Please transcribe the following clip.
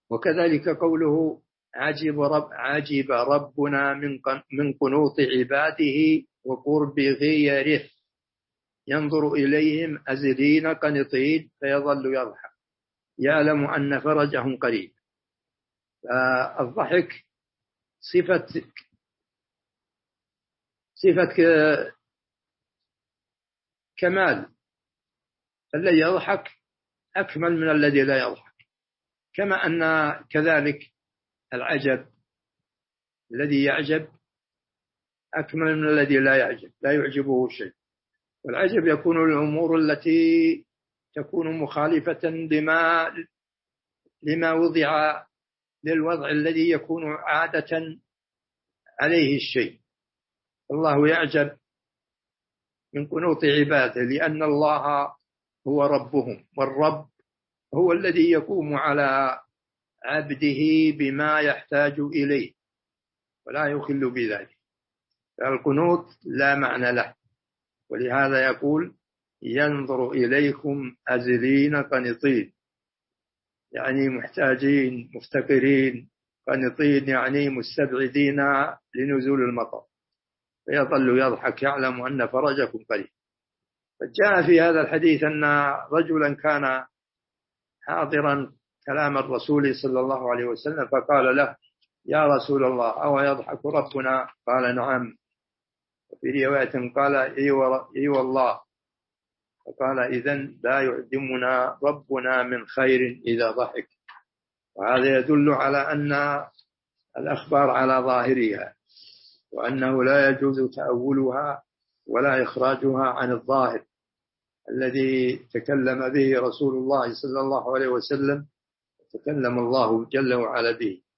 وكذلك قوله عجب ربنا من قنوط عباده وقرب غيره ينظر إليهم أزلين قنطين فيظل يضحك يعلم أن فرجهم قريب. فالضحك صفة كمال، الذي يضحك أكمل من الذي لا يضحك. كما أن كذلك العجب الذي يعجب أكمل من الذي لا يعجب، لا يعجبه شيء. والعجب يكون الأمور التي تكون مخالفة لما وضع للوضع الذي يكون عادة عليه الشيء. الله يعجب من قنوط عباده لأن الله هو ربهم، والرب هو الذي يقوم على عبده بما يحتاج إليه ولا يخل بذلك. فالقنوط لا معنى له، ولهذا يقول ينظر إليكم أزلين قنطين، يعني محتاجين مفتقرين، قنطين يعني مستبعدين لنزول المطر، فيظل يضحك يعلم أن فرجكم قريب. فجاء في هذا الحديث أن رجلا كان حاضرا كلام الرسول صلى الله عليه وسلم فقال له يا رسول الله أو يضحك ربنا؟ قال نعم. وفي رواية قال إي والله. فقال إذن لا يعدمنا ربنا من خير إذا ضحك. وهذا يدل على أن الأخبار على ظاهرها، وأنه لا يجوز تأولها ولا إخراجها عن الظاهر الذي تكلم به رسول الله صلى الله عليه وسلم، تكلم الله جل وعلا به.